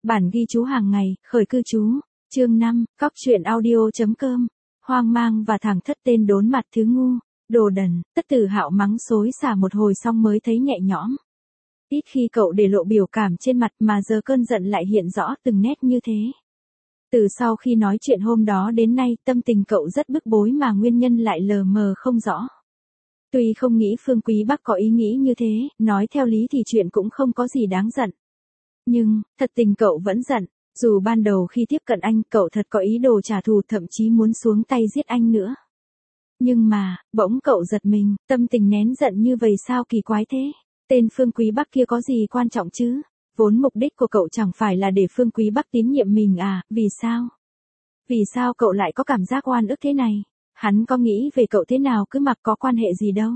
Bản ghi chú hàng ngày, khởi cư chú. Chương 5, Cóc truyện audio.com. Hoang mang và thẳng thất tên đốn mặt thứ ngu, đồ đần. Tất Tử Hạo mắng xối xả một hồi xong mới thấy nhẹ nhõm. Ít khi cậu để lộ biểu cảm trên mặt mà giờ cơn giận lại hiện rõ từng nét như thế. Từ sau khi nói chuyện hôm đó đến nay, tâm tình cậu rất bức bối mà nguyên nhân lại lờ mờ không rõ. Tuy không nghĩ Phương Quý Bắc có ý nghĩ như thế, nói theo lý thì chuyện cũng không có gì đáng giận. Nhưng, thật tình cậu vẫn giận, dù ban đầu khi tiếp cận anh cậu thật có ý đồ trả thù, thậm chí muốn xuống tay giết anh nữa. Nhưng mà, bỗng cậu giật mình, tâm tình nén giận như vậy sao kỳ quái thế? Tên Phương Quý Bắc kia có gì quan trọng chứ? Vốn mục đích của cậu chẳng phải là để Phương Quý Bắc tín nhiệm mình à, vì sao? Vì sao cậu lại có cảm giác oan ức thế này? Hắn có nghĩ về cậu thế nào cứ mặc có quan hệ gì đâu?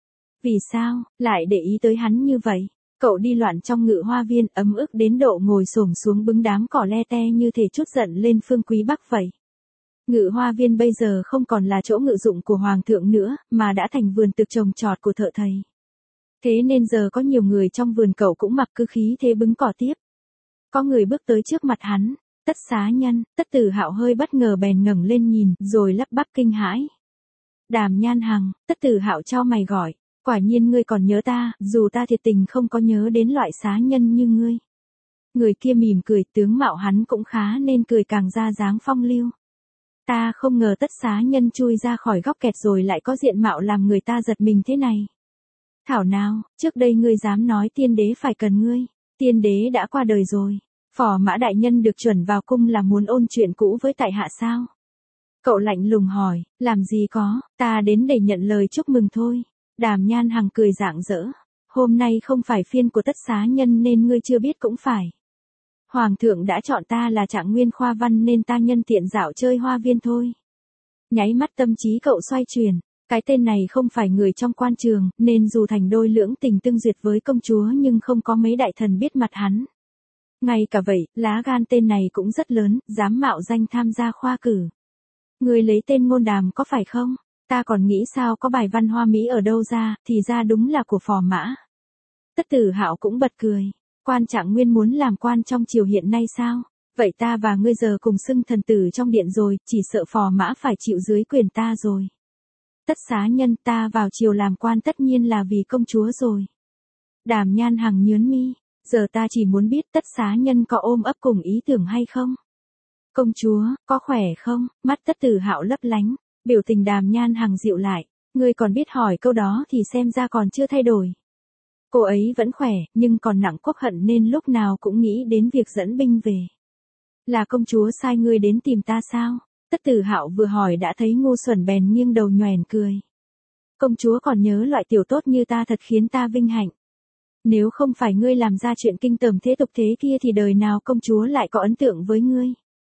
Vì sao, lại để ý tới hắn như vậy? Cậu đi loạn trong Ngự Hoa Viên ấm ức đến độ ngồi xổm xuống bứng đám cỏ le te như thể trút giận lên Phương Quý Bắc vậy. Ngự Hoa Viên bây giờ không còn là chỗ ngự dụng của Hoàng thượng nữa, mà đã thành vườn tược trồng trọt của thợ thầy. Thế nên giờ có nhiều người trong vườn cậu cũng mặc cứ khí thế bứng cỏ tiếp. Có người bước tới trước mặt hắn, Tất xá nhân. Tất Tử Hạo hơi bất ngờ bèn ngẩng lên nhìn, rồi lắp bắp kinh hãi. Đàm Nhan Hằng. Tất Tử Hạo chau mày gọi, quả nhiên ngươi còn nhớ ta, dù ta thiệt tình không có nhớ đến loại xá nhân như ngươi. Người kia mỉm cười, tướng mạo hắn cũng khá nên cười càng ra dáng phong lưu. Ta không ngờ Tất xá nhân chui ra khỏi góc kẹt rồi lại có diện mạo làm người ta giật mình thế này. Thảo nào, trước đây ngươi dám nói tiên đế phải cần ngươi, tiên đế đã qua đời rồi. Phò Mã đại nhân được chuẩn vào cung là muốn ôn chuyện cũ với tại hạ sao? Cậu lạnh lùng hỏi, làm gì có, ta đến để nhận lời chúc mừng thôi. Đàm Nhan Hằng cười rạng rỡ, hôm nay không phải phiên của Tất xá nhân nên ngươi chưa biết cũng phải. Hoàng thượng đã chọn ta là trạng nguyên khoa văn nên ta nhân tiện dạo chơi Hoa Viên thôi. Nháy mắt tâm trí cậu xoay chuyển, cái tên này không phải người trong quan trường, nên dù thành đôi lưỡng tình tương duyệt với công chúa nhưng không có mấy đại thần biết mặt hắn. Ngay cả vậy, lá gan tên này cũng rất lớn, dám mạo danh tham gia khoa cử. Người lấy tên Ngôn Đàm có phải không? Ta còn nghĩ sao có bài văn hoa mỹ ở đâu ra, thì ra đúng là của Phò Mã. Tất Tử Hạo cũng bật cười, quan trạng nguyên muốn làm quan trong triều hiện nay sao? Vậy ta và ngươi giờ cùng xưng thần tử trong điện rồi, chỉ sợ Phò Mã phải chịu dưới quyền ta rồi. Tất xá nhân, ta vào triều làm quan tất nhiên là vì công chúa rồi. Đàm Nhan Hằng nhướng mi, giờ ta chỉ muốn biết Tất xá nhân có ôm ấp cùng ý tưởng hay không? Công chúa, có khỏe không? Mắt Tất Tử Hạo lấp lánh, biểu tình Đàm Nhan Hằng dịu lại, ngươi còn biết hỏi câu đó thì xem ra còn chưa thay đổi. Cô ấy vẫn khỏe, nhưng còn nặng quốc hận nên lúc nào cũng nghĩ đến việc dẫn binh về. Là công chúa sai ngươi đến tìm ta sao? Tất Tử Hạo vừa hỏi đã thấy ngu xuẩn bèn nghiêng đầu nhoẻn cười. Công chúa còn nhớ loại tiểu tốt như ta thật khiến ta vinh hạnh. Nếu không phải ngươi làm ra chuyện kinh tởm thế tục thế kia thì đời nào công chúa lại có ấn tượng với ngươi.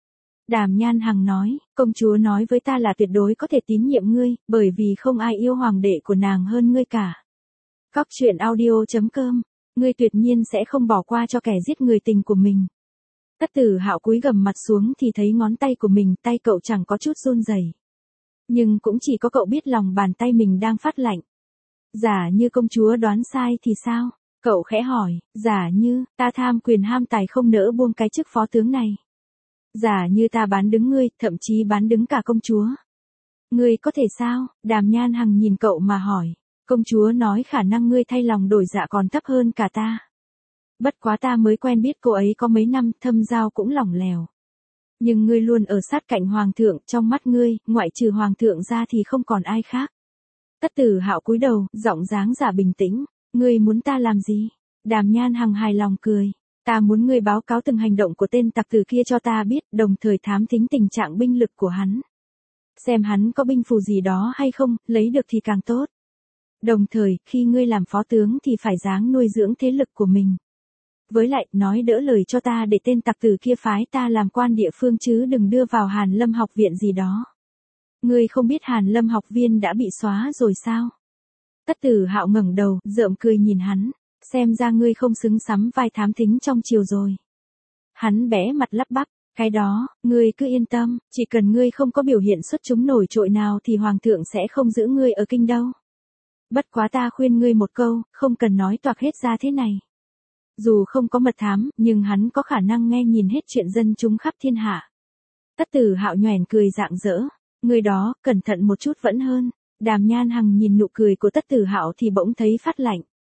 Đàm Nhan Hằng nói, công chúa nói với ta là tuyệt đối có thể tín nhiệm ngươi, bởi vì không ai yêu hoàng đệ của nàng hơn ngươi cả. Cóc truyện audio.com, ngươi tuyệt nhiên sẽ không bỏ qua cho kẻ giết người tình của mình. Tất Tử Hạo cúi gằm mặt xuống thì thấy ngón tay của mình, tay cậu chẳng có chút run rẩy. Nhưng cũng chỉ có cậu biết lòng bàn tay mình đang phát lạnh. Giả như công chúa đoán sai thì sao? Cậu khẽ hỏi, giả như, ta tham quyền ham tài không nỡ buông cái chức phó tướng này. Giả như ta bán đứng ngươi, thậm chí bán đứng cả công chúa. Ngươi có thể sao? Đàm Nhan Hằng nhìn cậu mà hỏi. Công chúa nói khả năng ngươi thay lòng đổi dạ còn thấp hơn cả ta. Bất quá ta mới quen biết cô ấy có mấy năm, thâm giao cũng lỏng lẻo. Nhưng ngươi luôn ở sát cạnh hoàng thượng, trong mắt ngươi, ngoại trừ hoàng thượng ra thì không còn ai khác. Tất Tử Hạo cúi đầu, giọng dáng giả bình tĩnh. Ngươi muốn ta làm gì? Đàm Nhan Hằng hài lòng cười. Ta muốn ngươi báo cáo từng hành động của tên tặc tử kia cho ta biết, đồng thời thám thính tình trạng binh lực của hắn. Xem hắn có binh phù gì đó hay không, lấy được thì càng tốt. Đồng thời, khi ngươi làm phó tướng thì phải ráng nuôi dưỡng thế lực của mình. Với lại, nói đỡ lời cho ta để tên tặc tử kia phái ta làm quan địa phương chứ đừng đưa vào Hàn Lâm học viện gì đó. Ngươi không biết Hàn Lâm học viên đã bị xóa rồi sao? Tất Tử Hạo ngẩng đầu, rợm cười nhìn hắn, xem ra ngươi không xứng sắm vai thám thính trong triều rồi. Hắn bẽ mặt lắp bắp, cái đó, ngươi cứ yên tâm, chỉ cần ngươi không có biểu hiện xuất chúng nổi trội nào thì hoàng thượng sẽ không giữ ngươi ở kinh đâu. Bất quá ta khuyên ngươi một câu, không cần nói toạc hết ra thế này. Dù không có mật thám, nhưng hắn có khả năng nghe nhìn hết chuyện dân chúng khắp thiên hạ. Tất Tử Hạo nhoẻn cười rạng rỡ, người đó, cẩn thận một chút vẫn hơn. Đàm Nhan Hằng nhìn nụ cười của Tất Tử Hạo thì bỗng thấy phát lạnh.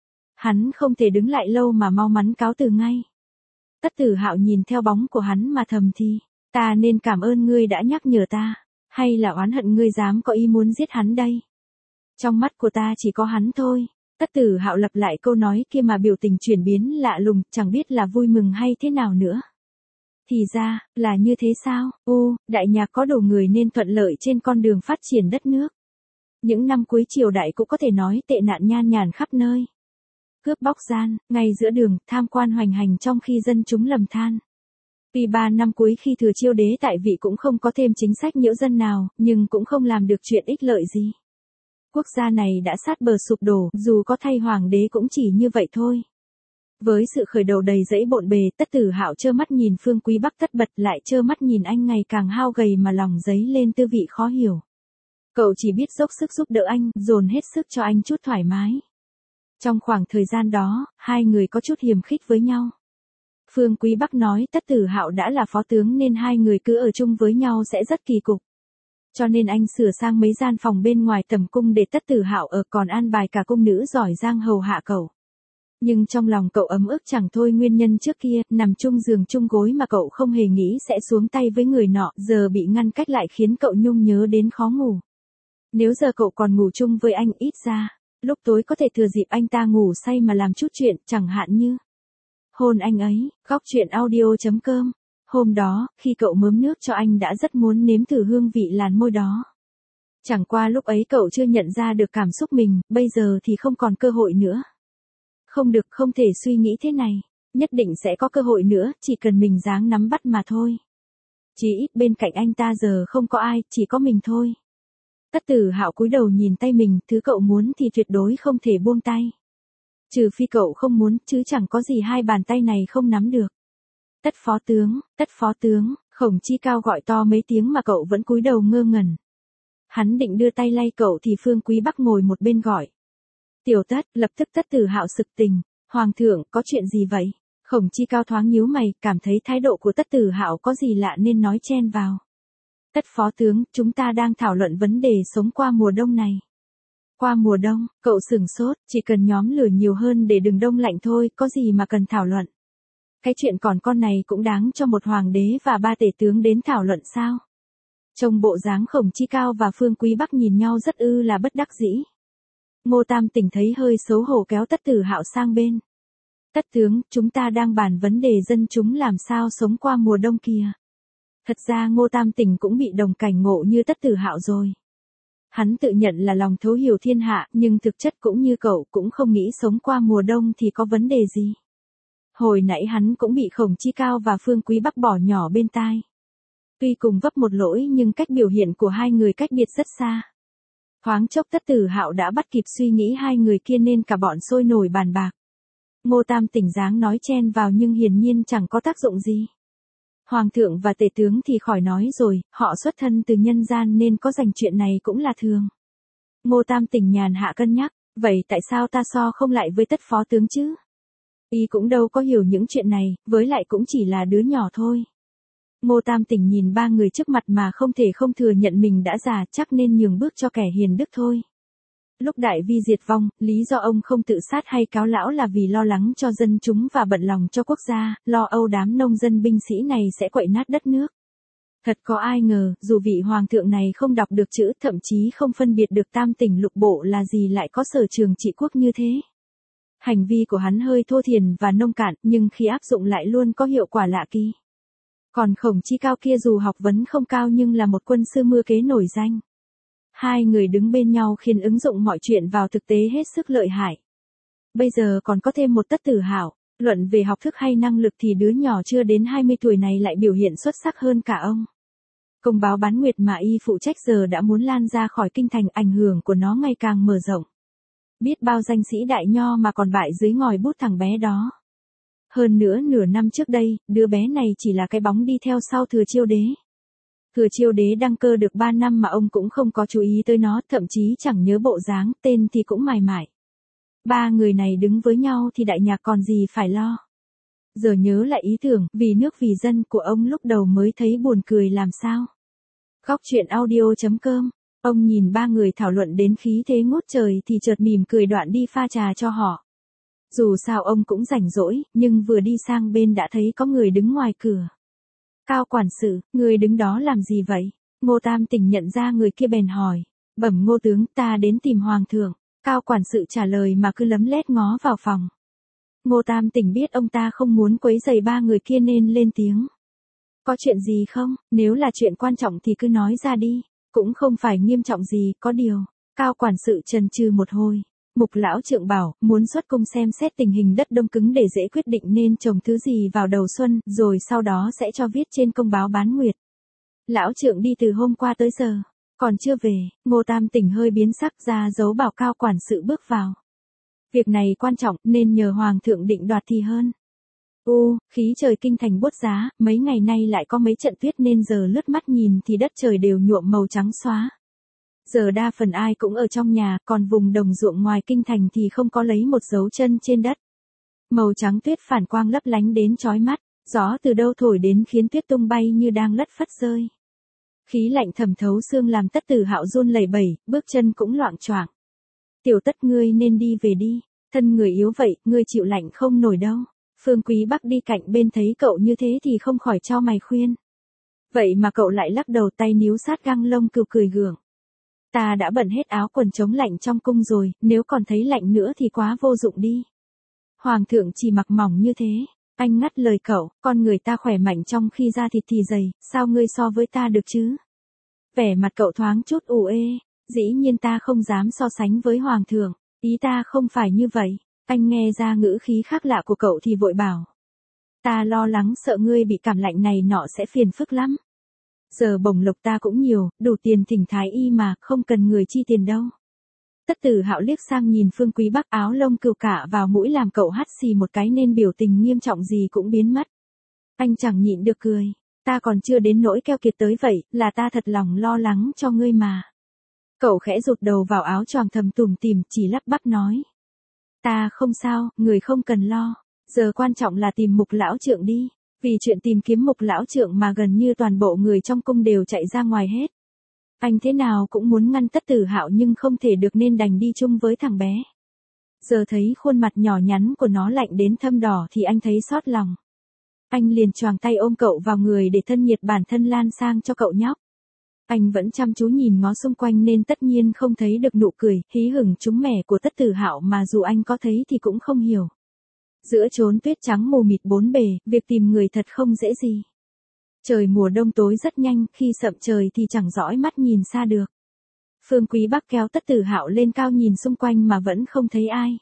Hắn không thể đứng lại lâu mà mau mắn cáo từ ngay. Tất Tử Hạo nhìn theo bóng của hắn mà thầm thì, ta nên cảm ơn ngươi đã nhắc nhở ta, hay là oán hận ngươi dám có ý muốn giết hắn đây? Trong mắt của ta chỉ có hắn thôi. Tất Tử Hạo lặp lại câu nói kia mà biểu tình chuyển biến lạ lùng, chẳng biết là vui mừng hay thế nào nữa. Thì ra, là như thế sao? Đại nhạc có đủ người nên thuận lợi trên con đường phát triển đất nước. Những năm cuối triều đại cũng có thể nói tệ nạn nhan nhản khắp nơi. Cướp bóc gian, ngay giữa đường, tham quan hoành hành trong khi dân chúng lầm than. Tuy 3 năm cuối khi Thừa Chiêu đế tại vị cũng không có thêm chính sách nhiễu dân nào, nhưng cũng không làm được chuyện ích lợi gì. Quốc gia này đã sát bờ sụp đổ, dù có thay hoàng đế cũng chỉ như vậy thôi. Với sự khởi đầu đầy rẫy bộn bề, Tất Tử Hạo trơ mắt nhìn Phương Quý Bắc tất bật, lại trơ mắt nhìn anh ngày càng hao gầy mà lòng dấy lên tư vị khó hiểu. Cậu chỉ biết dốc sức giúp đỡ anh, dồn hết sức cho anh chút thoải mái. Trong khoảng thời gian đó, hai người có chút hiềm khích với nhau. Phương Quý Bắc nói Tất Tử Hạo đã là phó tướng nên hai người cứ ở chung với nhau sẽ rất kỳ cục. Cho nên anh sửa sang mấy gian phòng bên ngoài tầm cung để Tất Tử Hạo ở, còn an bài cả cung nữ giỏi giang hầu hạ cậu. Nhưng trong lòng cậu ấm ức chẳng thôi, nguyên nhân trước kia, nằm chung giường chung gối mà cậu không hề nghĩ sẽ xuống tay với người nọ, giờ bị ngăn cách lại khiến cậu nhung nhớ đến khó ngủ. Nếu giờ cậu còn ngủ chung với anh, ít ra, lúc tối có thể thừa dịp anh ta ngủ say mà làm chút chuyện, chẳng hạn như hôn anh ấy. Góc truyện audio.com. Hôm đó, khi cậu mớm nước cho anh đã rất muốn nếm thử hương vị làn môi đó. Chẳng qua lúc ấy cậu chưa nhận ra được cảm xúc mình, bây giờ thì không còn cơ hội nữa. Không được, không thể suy nghĩ thế này. Nhất định sẽ có cơ hội nữa, chỉ cần mình dáng nắm bắt mà thôi. Chỉ ít bên cạnh anh ta giờ không có ai, chỉ có mình thôi. Tất Tử Hạo cúi đầu nhìn tay mình, thứ cậu muốn thì tuyệt đối không thể buông tay. Trừ phi cậu không muốn, chứ chẳng có gì hai bàn tay này không nắm được. Tất phó tướng, Khổng Chi Cao gọi to mấy tiếng mà cậu vẫn cúi đầu ngơ ngẩn. Hắn định đưa tay lay cậu thì Phương Quý Bắc ngồi một bên gọi. Tiểu Tất, lập tức Tất Tử Hạo sực tỉnh. Hoàng thượng, có chuyện gì vậy? Khổng Chi Cao thoáng nhíu mày, cảm thấy thái độ của Tất Tử Hạo có gì lạ nên nói chen vào. Tất phó tướng, chúng ta đang thảo luận vấn đề sống qua mùa đông này. Qua mùa đông, cậu sửng sốt, chỉ cần nhóm lửa nhiều hơn để đừng đông lạnh thôi, có gì mà cần thảo luận. Cái chuyện còn con này cũng đáng cho một hoàng đế và 3 tể tướng đến thảo luận sao? Trông bộ dáng Khổng Chi Cao và Phương Quý Bắc nhìn nhau rất là bất đắc dĩ. Ngô Tam Tỉnh thấy hơi xấu hổ kéo Tất Tử Hạo sang bên. Tất tướng, chúng ta đang bàn vấn đề dân chúng làm sao sống qua mùa đông kìa. Thật ra Ngô Tam Tỉnh cũng bị đồng cảnh ngộ như Tất Tử Hạo rồi. Hắn tự nhận là lòng thấu hiểu thiên hạ, nhưng thực chất cũng như cậu cũng không nghĩ sống qua mùa đông thì có vấn đề gì. Hồi nãy hắn cũng bị Khổng Chi Cao và Phương Quý Bắc bỏ nhỏ bên tai. Tuy cùng vấp một lỗi nhưng cách biểu hiện của hai người cách biệt rất xa. Thoáng chốc Tất Tử Hạo đã bắt kịp suy nghĩ hai người kia nên cả bọn sôi nổi bàn bạc. Ngô Tam Tỉnh dáng nói chen vào nhưng hiển nhiên chẳng có tác dụng gì. Hoàng thượng và tể tướng thì khỏi nói rồi, họ xuất thân từ nhân gian nên có dành chuyện này cũng là thường. Ngô Tam Tỉnh nhàn hạ cân nhắc, vậy tại sao ta so không lại với Tất phó tướng chứ? Y cũng đâu có hiểu những chuyện này, với lại cũng chỉ là đứa nhỏ thôi. Ngô Tam Tỉnh nhìn ba người trước mặt mà không thể không thừa nhận mình đã già, chắc nên nhường bước cho kẻ hiền đức thôi. Lúc Đại Vi diệt vong, lý do ông không tự sát hay cáo lão là vì lo lắng cho dân chúng và bận lòng cho quốc gia, lo âu đám nông dân binh sĩ này sẽ quậy nát đất nước. Thật có ai ngờ, dù vị hoàng thượng này không đọc được chữ, thậm chí không phân biệt được tam tỉnh lục bộ là gì lại có sở trường trị quốc như thế. Hành vi của hắn hơi thô thiển và nông cạn, nhưng khi áp dụng lại luôn có hiệu quả lạ kỳ. Còn Khổng Chi Cao kia dù học vấn không cao nhưng là một quân sư mưa kế nổi danh. Hai người đứng bên nhau khiến ứng dụng mọi chuyện vào thực tế hết sức lợi hại. Bây giờ còn có thêm một Tất Tử Hạo, luận về học thức hay năng lực thì đứa nhỏ chưa đến 20 tuổi này lại biểu hiện xuất sắc hơn cả ông. Công báo bán nguyệt mà y phụ trách giờ đã muốn lan ra khỏi kinh thành, ảnh hưởng của nó ngày càng mở rộng. Biết bao danh sĩ đại nho mà còn bại dưới ngòi bút thằng bé đó. Hơn nữa nửa năm trước đây, đứa bé này chỉ là cái bóng đi theo sau Thừa Chiêu đế. Thừa Chiêu đế đăng cơ được 3 năm mà ông cũng không có chú ý tới nó, thậm chí chẳng nhớ bộ dáng, tên thì cũng mải mải. Ba người này đứng với nhau thì đại nhạc còn gì phải lo. Giờ nhớ lại ý tưởng vì nước vì dân của ông lúc đầu mới thấy buồn cười làm sao. Góc truyện audio.com. Ông nhìn ba người thảo luận đến khí thế ngút trời thì chợt mỉm cười đoạn đi pha trà cho họ. Dù sao ông cũng rảnh rỗi, nhưng vừa đi sang bên đã thấy có người đứng ngoài cửa. Cao quản sự, người đứng đó làm gì vậy? Ngô Tam Tỉnh nhận ra người kia bèn hỏi. Bẩm Ngô tướng, ta đến tìm hoàng thượng. Cao quản sự trả lời mà cứ lấm lét ngó vào phòng. Ngô Tam Tỉnh biết ông ta không muốn quấy rầy ba người kia nên lên tiếng. Có chuyện gì không? Nếu là chuyện quan trọng thì cứ nói ra đi. Cũng không phải nghiêm trọng gì, có điều. Cao quản sự chần chừ một hồi. Mục lão trượng bảo, muốn xuất cung xem xét tình hình đất đông cứng để dễ quyết định nên trồng thứ gì vào đầu xuân, rồi sau đó sẽ cho viết trên công báo bán nguyệt. Lão trượng đi từ hôm qua tới giờ, còn chưa về. Ngô Tam Tỉnh hơi biến sắc ra dấu bảo cao quản sự bước vào. Việc này quan trọng nên nhờ hoàng thượng định đoạt thì hơn. Khí trời kinh thành buốt giá, mấy ngày nay lại có mấy trận tuyết nên giờ lướt mắt nhìn thì đất trời đều nhuộm màu trắng xóa. Giờ đa phần ai cũng ở trong nhà, còn vùng đồng ruộng ngoài kinh thành thì không có lấy một dấu chân trên đất. Màu trắng tuyết phản quang lấp lánh đến chói mắt, gió từ đâu thổi đến khiến tuyết tung bay như đang lất phất rơi. Khí lạnh thẩm thấu xương làm Tất Tử Hạo run lẩy bẩy, bước chân cũng loạng choạng. Tiểu Tất, ngươi nên đi về đi, thân người yếu vậy, ngươi chịu lạnh không nổi đâu. Phương Quý Bắc đi cạnh bên thấy cậu như thế thì không khỏi chau mày khuyên. Vậy mà cậu lại lắc đầu, tay níu sát găng lông cừu cười gượng. Ta đã bận hết áo quần chống lạnh trong cung rồi, nếu còn thấy lạnh nữa thì quá vô dụng đi. Hoàng thượng chỉ mặc mỏng như thế. Anh ngắt lời cậu, con người ta khỏe mạnh trong khi da thịt thì dày, sao ngươi so với ta được chứ? Vẻ mặt cậu thoáng chút ủ ê, dĩ nhiên ta không dám so sánh với hoàng thượng, ý ta không phải như vậy. Anh nghe ra ngữ khí khác lạ của cậu thì vội bảo. Ta lo lắng sợ ngươi bị cảm lạnh này nọ sẽ phiền phức lắm. Giờ bổng lộc ta cũng nhiều, đủ tiền thỉnh thái y mà, không cần người chi tiền đâu. Tất Tử Hạo liếc sang nhìn Phương Quý Bắc, áo lông cừu cả vào mũi làm cậu hắt xì một cái nên biểu tình nghiêm trọng gì cũng biến mất. Anh chẳng nhịn được cười. Ta còn chưa đến nỗi keo kiệt tới vậy, là ta thật lòng lo lắng cho ngươi mà. Cậu khẽ rụt đầu vào áo choàng thầm tủm tỉm chỉ lắp bắp nói. Ta không sao, người không cần lo. Giờ quan trọng là tìm Mục lão trượng đi. Vì chuyện tìm kiếm Mục lão trượng mà gần như toàn bộ người trong cung đều chạy ra ngoài hết. Anh thế nào cũng muốn ngăn Tất Tử Hạo nhưng không thể được nên đành đi chung với thằng bé. Giờ thấy khuôn mặt nhỏ nhắn của nó lạnh đến thâm đỏ thì anh thấy xót lòng. Anh liền choàng tay ôm cậu vào người để thân nhiệt bản thân lan sang cho cậu nhóc. Anh vẫn chăm chú nhìn ngó xung quanh nên tất nhiên không thấy được nụ cười, hí hửng trúng mẻ của Tất Tử Hạo mà dù anh có thấy thì cũng không hiểu. Giữa chốn tuyết trắng mù mịt bốn bề, việc tìm người thật không dễ gì. Trời mùa đông tối rất nhanh, khi sậm trời thì chẳng dõi mắt nhìn xa được. Phương Quý Bắc kéo Tất Tử Hạo lên cao nhìn xung quanh mà vẫn không thấy ai.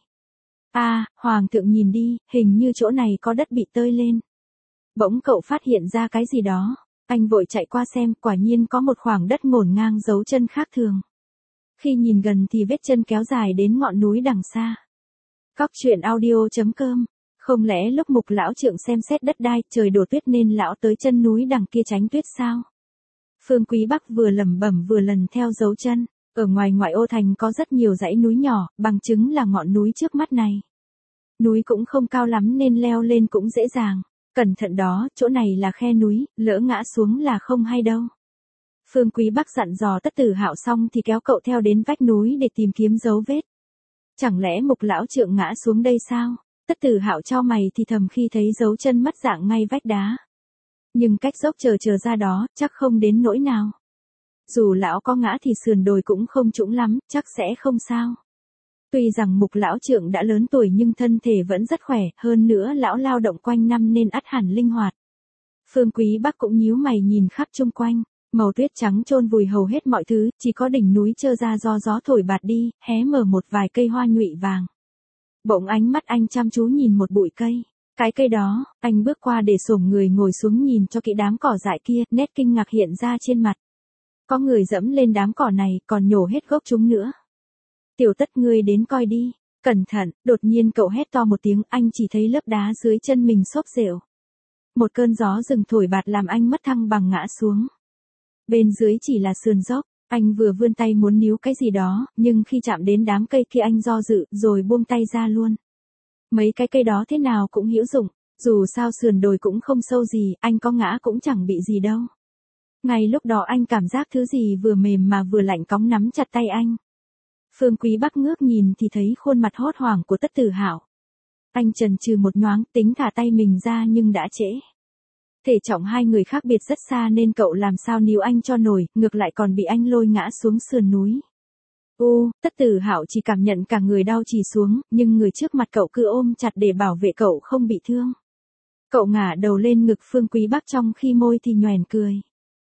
Hoàng thượng nhìn đi, hình như chỗ này có đất bị tơi lên. Bỗng cậu phát hiện ra cái gì đó. Anh vội chạy qua xem, quả nhiên có một khoảng đất ngổn ngang dấu chân khác thường. Khi nhìn gần thì vết chân kéo dài đến ngọn núi đằng xa. Góc truyện audio.com. Không lẽ lúc Mục lão trượng xem xét đất đai, trời đổ tuyết nên lão tới chân núi đằng kia tránh tuyết sao? Phương Quý Bắc vừa lẩm bẩm vừa lần theo dấu chân. Ở ngoài ngoại ô thành có rất nhiều dãy núi nhỏ, bằng chứng là ngọn núi trước mắt này. Núi cũng không cao lắm nên leo lên cũng dễ dàng. Cẩn thận đó, chỗ này là khe núi, lỡ ngã xuống là không hay đâu. Phương Quý Bắc dặn dò Tất Tử Hạo xong thì kéo cậu theo đến vách núi để tìm kiếm dấu vết. Chẳng lẽ Mục lão trượng ngã xuống đây sao? Tất Tử Hạo chau mày thì thầm khi thấy dấu chân mất dạng ngay vách đá. Nhưng cách dốc chờ ra đó, chắc không đến nỗi nào. Dù lão có ngã thì sườn đồi cũng không trũng lắm, chắc sẽ không sao. Tuy rằng Mục lão trượng đã lớn tuổi nhưng thân thể vẫn rất khỏe, hơn nữa lão lao động quanh năm nên ắt hẳn linh hoạt. Phương Quý Bắc cũng nhíu mày nhìn khắp chung quanh, màu tuyết trắng chôn vùi hầu hết mọi thứ, chỉ có đỉnh núi trơ ra do gió thổi bạt đi, hé mở một vài cây hoa nhụy vàng. Bỗng ánh mắt anh chăm chú nhìn một bụi cây. Cái cây đó, anh bước qua để xổm người ngồi xuống nhìn cho kỹ đám cỏ dại kia, nét kinh ngạc hiện ra trên mặt. Có người dẫm lên đám cỏ này, còn nhổ hết gốc chúng nữa. Tiểu Tất, ngươi đến coi đi. Cẩn thận, đột nhiên cậu hét to một tiếng, anh chỉ thấy lớp đá dưới chân mình xốp xẻo. Một cơn gió rừng thổi bạt làm anh mất thăng bằng ngã xuống. Bên dưới chỉ là sườn dốc, anh vừa vươn tay muốn níu cái gì đó, nhưng khi chạm đến đám cây kia anh do dự, rồi buông tay ra luôn. Mấy cái cây đó thế nào cũng hữu dụng, Dù sao sườn đồi cũng không sâu gì, anh có ngã cũng chẳng bị gì đâu. Ngay lúc đó anh cảm giác thứ gì vừa mềm mà vừa lạnh cóng nắm chặt tay anh. Phương Quý Bắc ngước nhìn thì thấy khuôn mặt hốt hoảng của Tất Tử Hạo. Anh chần chừ một nhoáng tính thả tay mình ra nhưng đã trễ. Thể trọng hai người khác biệt rất xa nên cậu làm sao níu anh cho nổi, ngược lại còn bị anh lôi ngã xuống sườn núi. Tất Tử Hạo chỉ cảm nhận cả người đau trì xuống, nhưng người trước mặt cậu cứ ôm chặt để bảo vệ cậu không bị thương. Cậu ngả đầu lên ngực Phương Quý Bắc trong khi môi thì nhoẻn cười.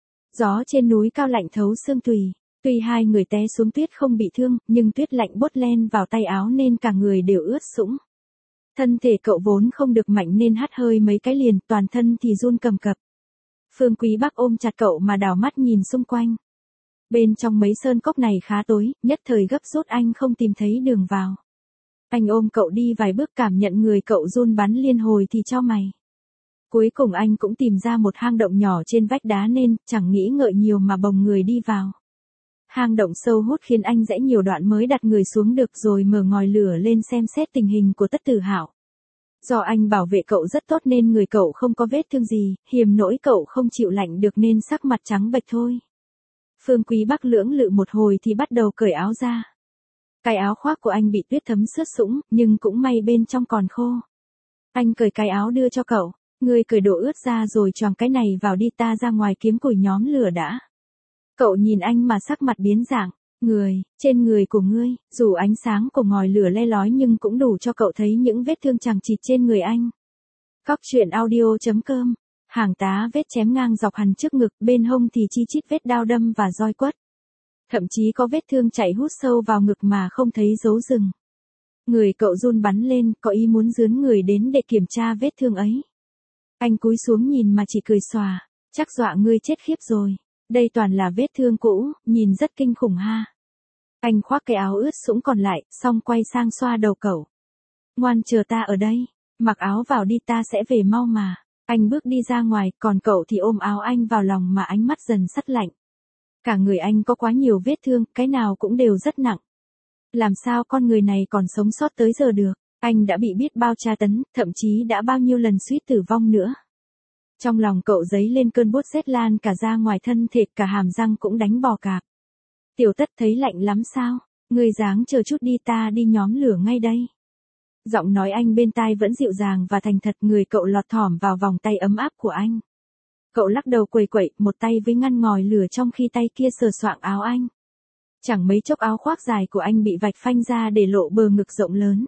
Gió trên núi cao lạnh thấu xương tùy. Tuy hai người té xuống tuyết không bị thương, nhưng tuyết lạnh bốt len vào tay áo nên cả người đều ướt sũng. Thân thể cậu vốn không được mạnh nên hắt hơi mấy cái liền, toàn thân thì run cầm cập. Phương Quý Bắc ôm chặt cậu mà đảo mắt nhìn xung quanh. Bên trong mấy sơn cốc này khá tối, nhất thời gấp rút anh không tìm thấy đường vào. Anh ôm cậu đi vài bước cảm nhận người cậu run bắn liên hồi thì chau mày. Cuối cùng anh cũng tìm ra một hang động nhỏ trên vách đá nên chẳng nghĩ ngợi nhiều mà bồng người đi vào. Hang động sâu hút khiến anh rẽ nhiều đoạn mới đặt người xuống được rồi mở ngòi lửa lên xem xét tình hình của Tất Tử Hạo. Do anh bảo vệ cậu rất tốt nên người cậu không có vết thương gì, hiềm nỗi cậu không chịu lạnh được nên sắc mặt trắng bệch thôi. Phương Quý Bắc lưỡng lự một hồi thì bắt đầu cởi áo ra. Cái áo khoác của anh bị tuyết thấm sướt sũng, nhưng cũng may bên trong còn khô. Anh cởi cái áo đưa cho cậu, ngươi cởi đồ ướt ra rồi choàng cái này vào đi, ta ra ngoài kiếm củi nhóm lửa đã. Cậu nhìn anh mà sắc mặt biến dạng, trên người của ngươi, dù ánh sáng của ngòi lửa le lói nhưng cũng đủ cho cậu thấy những vết thương chằng chịt trên người anh. Cóc truyện audio.com, hàng tá vết chém ngang dọc hằn trước ngực, bên hông thì chi chít vết đao đâm và roi quất. Thậm chí có vết thương chạy hút sâu vào ngực mà không thấy dấu rừng. Người cậu run bắn lên, có ý muốn rướn người đến để kiểm tra vết thương ấy. Anh cúi xuống nhìn mà chỉ cười xòa, chắc dọa ngươi chết khiếp rồi. Đây toàn là vết thương cũ, nhìn rất kinh khủng ha. Anh khoác cái áo ướt sũng còn lại, xong quay sang xoa đầu cậu. Ngoan chờ ta ở đây, mặc áo vào đi, ta sẽ về mau mà. Anh bước đi ra ngoài, còn cậu thì ôm áo anh vào lòng mà ánh mắt dần sắt lạnh. Cả người anh có quá nhiều vết thương, cái nào cũng đều rất nặng. Làm sao con người này còn sống sót tới giờ được? Anh đã bị biết bao tra tấn, thậm chí đã bao nhiêu lần suýt tử vong nữa. Trong lòng cậu dấy lên cơn bút rét lan cả ra ngoài thân thể, cả hàm răng cũng đánh bò cạp. Tiểu Tất thấy lạnh lắm sao? Ngươi dáng chờ chút đi, ta đi nhóm lửa ngay đây. Giọng nói anh bên tai vẫn dịu dàng và thành thật, người cậu lọt thỏm vào vòng tay ấm áp của anh. Cậu lắc đầu quẩy quẩy, một tay với ngăn ngòi lửa trong khi tay kia sờ soạng áo anh. Chẳng mấy chốc áo khoác dài của anh bị vạch phanh ra để lộ bờ ngực rộng lớn.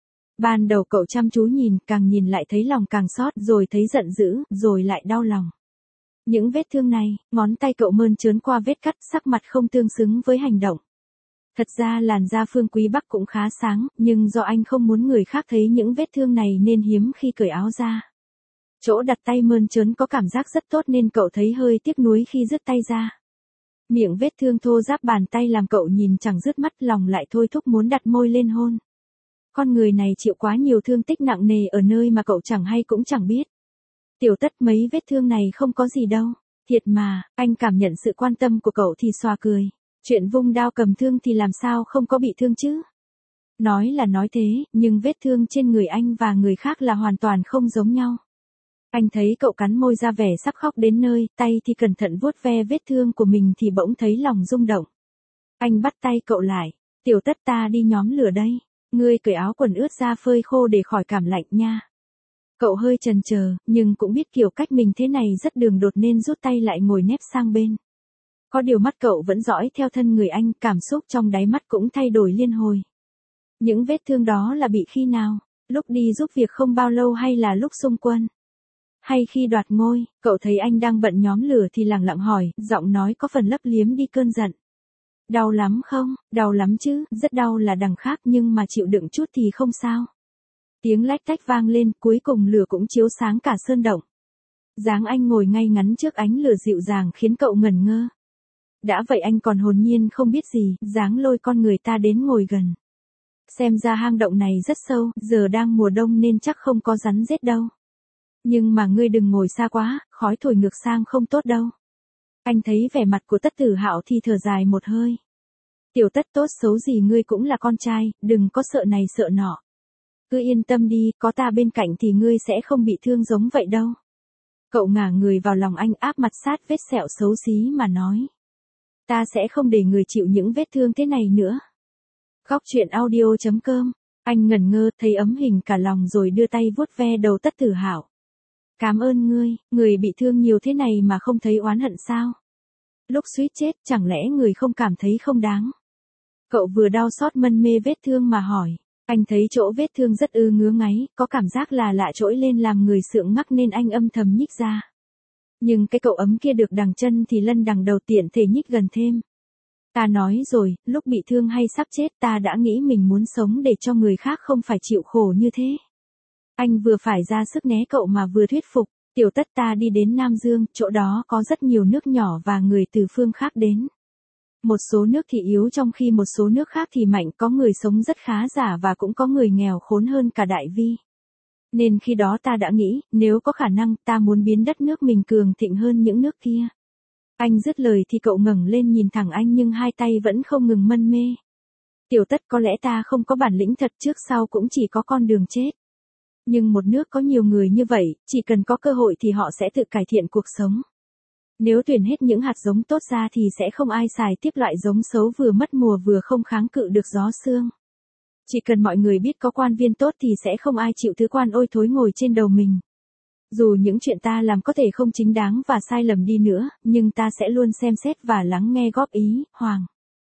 Ban đầu cậu chăm chú nhìn, càng nhìn lại thấy lòng càng xót, rồi thấy giận dữ, rồi lại đau lòng. Những vết thương này, ngón tay cậu mơn trớn qua vết cắt, sắc mặt không tương xứng với hành động. Thật ra làn da Phương Quý Bắc cũng khá sáng, nhưng do anh không muốn người khác thấy những vết thương này nên hiếm khi cởi áo ra. Chỗ đặt tay mơn trớn có cảm giác rất tốt nên cậu thấy hơi tiếc nuối khi dứt tay ra. Miệng vết thương thô ráp bàn tay làm cậu nhìn chẳng dứt mắt, lòng lại thôi thúc muốn đặt môi lên hôn. Con người này chịu quá nhiều thương tích nặng nề ở nơi mà cậu chẳng hay cũng chẳng biết. Tiểu Tất, mấy vết thương này không có gì đâu. Thiệt mà, anh cảm nhận sự quan tâm của cậu thì xòa cười. Chuyện vung đao cầm thương thì làm sao không có bị thương chứ? Nói là nói thế, nhưng vết thương trên người anh và người khác là hoàn toàn không giống nhau. Anh thấy cậu cắn môi ra vẻ sắp khóc đến nơi, tay thì cẩn thận vuốt ve vết thương của mình thì bỗng thấy lòng rung động. Anh bắt tay cậu lại. Tiểu Tất, ta đi nhóm lửa đây. Ngươi cởi áo quần ướt ra phơi khô để khỏi cảm lạnh nha. Cậu hơi chần chờ, nhưng cũng biết kiểu cách mình thế này rất đường đột nên rút tay lại ngồi nép sang bên. Có điều mắt cậu vẫn dõi theo thân người anh, cảm xúc trong đáy mắt cũng thay đổi liên hồi. Những vết thương đó là bị khi nào? Lúc đi giúp việc không bao lâu hay là lúc xung quân? Hay khi đoạt ngôi? Cậu thấy anh đang bận nhóm lửa thì lẳng lặng hỏi, giọng nói có phần lấp liếm đi cơn giận. Đau lắm không? Đau lắm chứ, rất đau là đằng khác nhưng mà chịu đựng chút thì không sao. Tiếng lách tách vang lên, cuối cùng lửa cũng chiếu sáng cả sơn động. Dáng anh ngồi ngay ngắn trước ánh lửa dịu dàng khiến cậu ngẩn ngơ. Đã vậy anh còn hồn nhiên không biết gì, dáng lôi con người ta đến ngồi gần. Xem ra hang động này rất sâu, giờ đang mùa đông nên chắc không có rắn rết đâu. Nhưng mà ngươi đừng ngồi xa quá, khói thổi ngược sang không tốt đâu. Anh thấy vẻ mặt của Tất Tử Hạo thì thở dài một hơi. Tiểu Tất, tốt xấu gì ngươi cũng là con trai, đừng có sợ này sợ nọ. cứ yên tâm đi, có ta bên cạnh thì ngươi sẽ không bị thương giống vậy đâu. Cậu ngả người vào lòng anh áp mặt sát vết sẹo xấu xí mà nói. Ta sẽ không để người chịu những vết thương thế này nữa. Góc truyện audio.com. Anh ngẩn ngơ thấy ấm hình cả lòng rồi đưa tay vuốt ve đầu Tất Tử Hạo. Cảm ơn ngươi, người bị thương nhiều thế này mà không thấy oán hận sao? Lúc suýt chết chẳng lẽ người không cảm thấy không đáng? Cậu vừa đau xót mân mê vết thương mà hỏi. Anh thấy chỗ vết thương rất ngứa ngáy, có cảm giác là lạ trỗi lên làm người sượng ngắc nên anh âm thầm nhích ra. Nhưng cái cậu ấm kia được đằng chân thì lân đằng đầu tiện thể nhích gần thêm. Ta nói rồi, lúc bị thương hay sắp chết ta đã nghĩ mình muốn sống để cho người khác không phải chịu khổ như thế. Anh vừa phải ra sức né cậu mà vừa thuyết phục, Tiểu Tất ta đi đến Nam Dương, chỗ đó có rất nhiều nước nhỏ và người từ phương khác đến. Một số nước thì yếu trong khi một số nước khác thì mạnh, có người sống rất khá giả và cũng có người nghèo khốn hơn cả Đại Vi. Nên khi đó ta đã nghĩ, nếu có khả năng ta muốn biến đất nước mình cường thịnh hơn những nước kia. Anh dứt lời thì cậu ngẩng lên nhìn thẳng anh nhưng hai tay vẫn không ngừng mân mê. Tiểu Tất có lẽ ta không có bản lĩnh thật, trước sau cũng chỉ có con đường chết. Nhưng một nước có nhiều người như vậy, chỉ cần có cơ hội thì họ sẽ tự cải thiện cuộc sống. Nếu tuyển hết những hạt giống tốt ra thì sẽ không ai xài tiếp loại giống xấu vừa mất mùa vừa không kháng cự được gió sương. Chỉ cần mọi người biết có quan viên tốt thì sẽ không ai chịu thứ quan ôi thối ngồi trên đầu mình. Dù những chuyện ta làm có thể không chính đáng và sai lầm đi nữa, nhưng ta sẽ luôn xem xét và lắng nghe góp ý, Hoàng.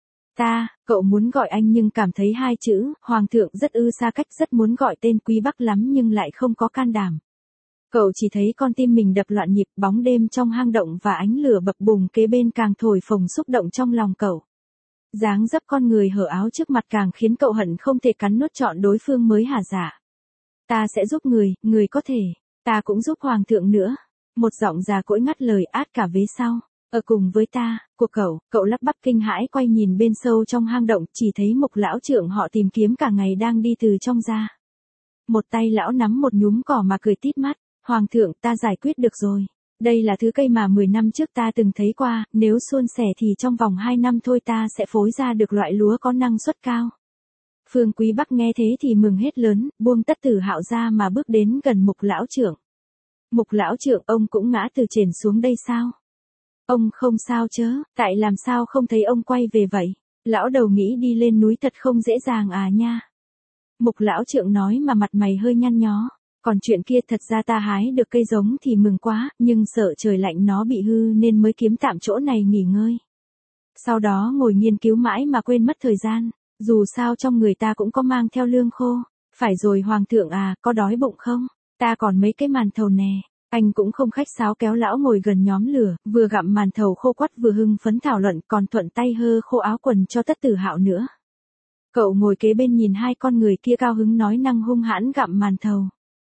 Cậu muốn gọi anh nhưng cảm thấy hai chữ, Hoàng thượng rất xa cách, rất muốn gọi tên Quý Bắc lắm nhưng lại không có can đảm. Cậu chỉ thấy con tim mình đập loạn nhịp, bóng đêm trong hang động và ánh lửa bập bùng kế bên càng thổi phồng xúc động trong lòng cậu. Dáng dấp con người hở áo trước mặt càng khiến cậu hận không thể cắn nuốt trọn đối phương mới hả dạ. Ta sẽ giúp người có thể, ta cũng giúp Hoàng thượng nữa. Một giọng già cỗi ngắt lời át cả vế sau. Ở cùng với ta, của cậu lắp bắp kinh hãi quay nhìn bên sâu trong hang động, chỉ thấy Mục lão trưởng họ tìm kiếm cả ngày đang đi từ trong ra. Một tay lão nắm một nhúm cỏ mà cười tít mắt, Hoàng thượng ta giải quyết được rồi. Đây là thứ cây mà 10 năm trước ta từng thấy qua, nếu suôn sẻ thì trong vòng 2 năm thôi ta sẽ phối ra được loại lúa có năng suất cao. Phương Quý Bắc nghe thế thì mừng hết lớn, buông Tất Tử Hạo ra mà bước đến gần Mục lão trưởng. Mục lão trưởng, ông cũng ngã từ trên xuống đây sao? Ông không sao chớ, tại làm sao không thấy ông quay về vậy? Lão đầu nghĩ đi lên núi thật không dễ dàng à nha. Mục lão trưởng nói mà mặt mày hơi nhăn nhó. Còn chuyện kia thật ra ta hái được cây giống thì mừng quá, nhưng sợ trời lạnh nó bị hư nên mới kiếm tạm chỗ này nghỉ ngơi. Sau đó ngồi nghiên cứu mãi mà quên mất thời gian, dù sao trong người ta cũng có mang theo lương khô. Phải rồi Hoàng thượng à, có đói bụng không? Ta còn mấy cái màn thầu nè. Anh cũng không khách sáo kéo lão ngồi gần nhóm lửa, vừa gặm màn thầu khô quắt vừa hưng phấn thảo luận còn thuận tay hơ khô áo quần cho Tất Tử Hạo nữa. Cậu ngồi kế bên nhìn hai con người kia cao hứng nói năng hung hãn gặm màn thầu.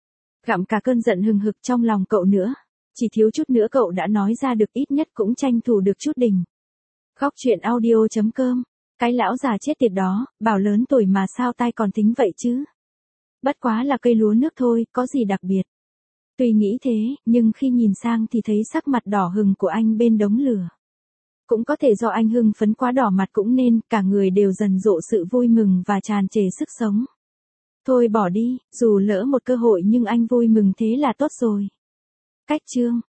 Gặm cả cơn giận hừng hực trong lòng cậu nữa. Chỉ thiếu chút nữa cậu đã nói ra được, ít nhất cũng tranh thủ được chút đỉnh. Góc truyện audio.com. Cái lão già chết tiệt đó, bảo lớn tuổi mà sao tai còn tính vậy chứ. Bất quá là cây lúa nước thôi, có gì đặc biệt. Tuy nghĩ thế, nhưng khi nhìn sang thì thấy sắc mặt đỏ hừng của anh bên đống lửa. Cũng có thể do anh hưng phấn quá đỏ mặt cũng nên, cả người đều dần rộ sự vui mừng và tràn trề sức sống. Thôi bỏ đi, dù lỡ một cơ hội nhưng anh vui mừng thế là tốt rồi. Cách chương